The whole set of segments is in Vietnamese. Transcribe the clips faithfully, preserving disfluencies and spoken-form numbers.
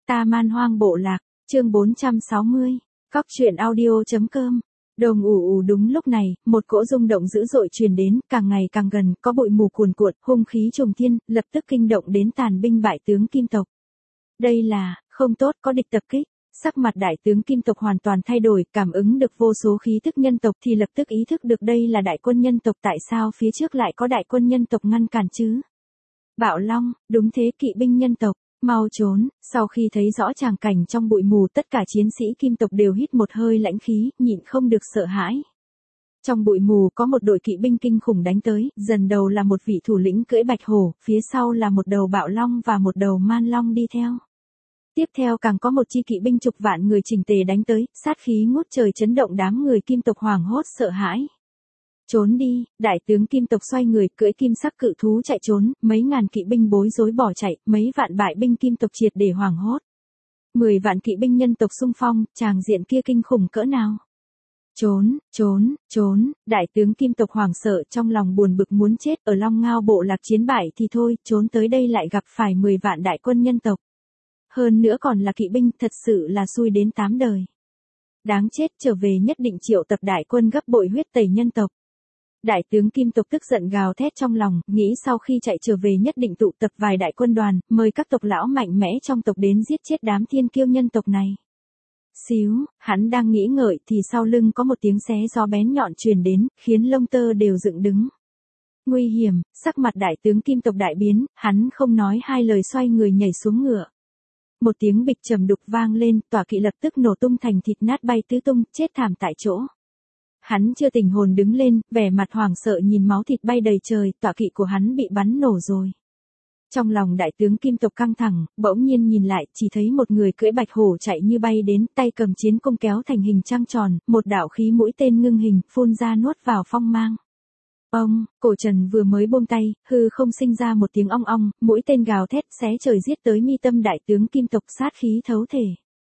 Ta Man Hoang Bộ Lạc, chương bốn trăm sáu mươi, Cóc truyện audio.com. Đồng ù ù đúng lúc này, một cỗ rung động dữ dội truyền đến, càng ngày càng gần, có bụi mù cuồn cuộn, hung khí trùng thiên, lập tức kinh động đến tàn binh bại tướng Kim tộc. Đây là, không tốt, có địch tập kích. Sắc mặt đại tướng Kim tộc hoàn toàn thay đổi, cảm ứng được vô số khí tức nhân tộc thì lập tức ý thức được đây là đại quân nhân tộc, tại sao phía trước lại có đại quân nhân tộc ngăn cản chứ? Bạo Long, đúng thế, kỵ binh nhân tộc, mau trốn. Sau khi thấy rõ tràng cảnh trong bụi mù, tất cả chiến sĩ Kim tộc đều hít một hơi lãnh khí, nhịn không được sợ hãi. Trong bụi mù có một đội kỵ binh kinh khủng đánh tới, dần đầu là một vị thủ lĩnh cưỡi bạch hổ, phía sau là một đầu bạo long và một đầu man long đi theo. Tiếp theo càng có một chi kỵ binh chục vạn người chỉnh tề đánh tới, sát khí ngút trời chấn động đám người Kim tộc hoảng hốt sợ hãi. Trốn đi, đại tướng Kim tộc xoay người cưỡi kim sắc cự thú chạy trốn, mấy ngàn kỵ binh bối rối bỏ chạy, mấy vạn bại binh Kim tộc triệt để hoảng hốt. Mười vạn kỵ binh nhân tộc xung phong, tràng diện kia kinh khủng cỡ nào. Trốn, trốn, trốn, đại tướng Kim tộc hoảng sợ trong lòng buồn bực muốn chết, ở Long Ngao Bộ Lạc chiến bại thì thôi, trốn tới đây lại gặp phải mười vạn đại quân nhân tộc. Hơn nữa còn là kỵ binh, thật sự là xui đến tám đời. Đáng chết, trở về nhất định triệu tập đại quân gấp bội huyết tẩy nhân tộc. Đại tướng Kim tộc tức giận gào thét trong lòng, nghĩ sau khi chạy trở về nhất định tụ tập vài đại quân đoàn, mời các tộc lão mạnh mẽ trong tộc đến giết chết đám thiên kiêu nhân tộc này. Xíu, hắn đang nghĩ ngợi thì sau lưng có một tiếng xé gió bén nhọn truyền đến, khiến lông tơ đều dựng đứng. Nguy hiểm, sắc mặt đại tướng Kim tộc đại biến, hắn không nói hai lời xoay người nhảy xuống ngựa. Một tiếng bịch trầm đục vang lên, tọa kỵ lập tức nổ tung thành thịt nát bay tứ tung, chết thảm tại chỗ. Hắn chưa tỉnh hồn đứng lên, vẻ mặt hoảng sợ nhìn máu thịt bay đầy trời, tọa kỵ của hắn bị bắn nổ rồi. Trong lòng đại tướng Kim tộc căng thẳng, bỗng nhiên nhìn lại, chỉ thấy một người cưỡi bạch hổ chạy như bay đến, tay cầm chiến cung kéo thành hình trăng tròn, một đạo khí mũi tên ngưng hình, phun ra nuốt vào phong mang. Ông, Cổ Trần vừa mới buông tay, hư không sinh ra một tiếng ong ong, mũi tên gào thét xé trời giết tới mi tâm đại tướng Kim tộc, sát khí thấu thể.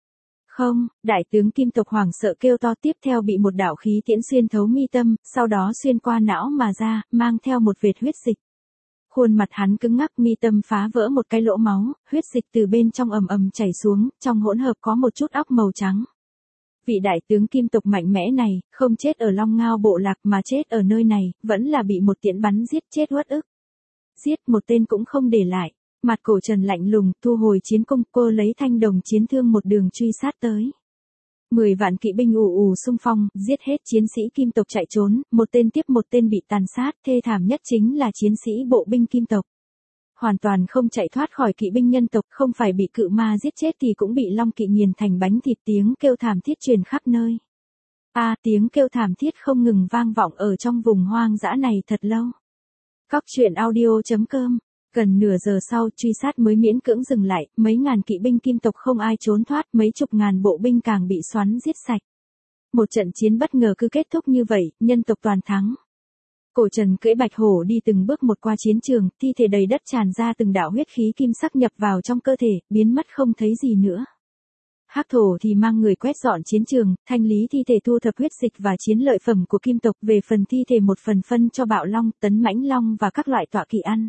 Không, đại tướng Kim tộc hoảng sợ kêu to, tiếp theo bị một đạo khí tiễn xuyên thấu mi tâm, sau đó xuyên qua não mà ra, mang theo một vệt huyết dịch. Khuôn mặt hắn cứng ngắc, mi tâm phá vỡ một cái lỗ máu, huyết dịch từ bên trong ầm ầm chảy xuống, trong hỗn hợp có một chút óc màu trắng. Vị đại tướng Kim tộc mạnh mẽ này, không chết ở Long Ngao Bộ Lạc mà chết ở nơi này, vẫn là bị một tiễn bắn giết chết uất ức. Giết một tên cũng không để lại. Mặt Cổ Trần lạnh lùng, thu hồi chiến cung, cô lấy thanh đồng chiến thương một đường truy sát tới. Mười vạn kỵ binh ù ù xung phong, giết hết chiến sĩ Kim tộc chạy trốn, một tên tiếp một tên bị tàn sát, thê thảm nhất chính là chiến sĩ bộ binh Kim tộc. Hoàn toàn không chạy thoát khỏi kỵ binh nhân tộc, không phải bị cự ma giết chết thì cũng bị long kỵ nghiền thành bánh thịt, tiếng kêu thảm thiết truyền khắp nơi. A à, tiếng kêu thảm thiết không ngừng vang vọng ở trong vùng hoang dã này thật lâu. Cóc truyện audio.com. Gần nửa giờ sau, truy sát mới miễn cưỡng dừng lại, mấy ngàn kỵ binh Kim tộc không ai trốn thoát, mấy chục ngàn bộ binh càng bị xoắn giết sạch. Một trận chiến bất ngờ cứ kết thúc như vậy, nhân tộc toàn thắng. Cổ Trần cưỡi bạch hổ đi từng bước một qua chiến trường, thi thể đầy đất tràn ra từng đạo huyết khí kim sắc nhập vào trong cơ thể, biến mất không thấy gì nữa. Hắc Thổ thì mang người quét dọn chiến trường, thanh lý thi thể, thu thập huyết dịch và chiến lợi phẩm của Kim tộc, về phần thi thể một phần phân cho Bạo Long, Tấn Mãnh Long và các loại tọa kỵ ăn.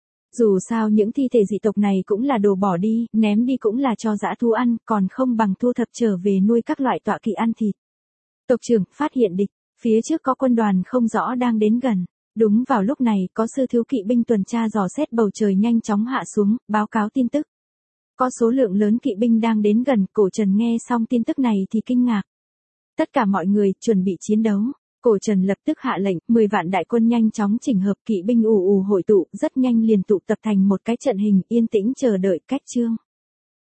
Dù sao những thi thể dị tộc này cũng là đồ bỏ đi, ném đi cũng là cho dã thú ăn, còn không bằng thu thập trở về nuôi các loại tọa kỵ ăn thịt. Tộc trưởng, phát hiện địch, phía trước có quân đoàn không rõ đang đến gần. Đúng vào lúc này, có sư thiếu kỵ binh tuần tra dò xét bầu trời nhanh chóng hạ xuống, báo cáo tin tức. Có số lượng lớn kỵ binh đang đến gần, Cổ Trần nghe xong tin tức này thì kinh ngạc. Tất cả mọi người, chuẩn bị chiến đấu. Cổ Trần lập tức hạ lệnh, mười vạn đại quân nhanh chóng chỉnh hợp, kỵ binh ù ù hội tụ, rất nhanh liền tụ tập thành một cái trận hình, yên tĩnh chờ đợi cách chương.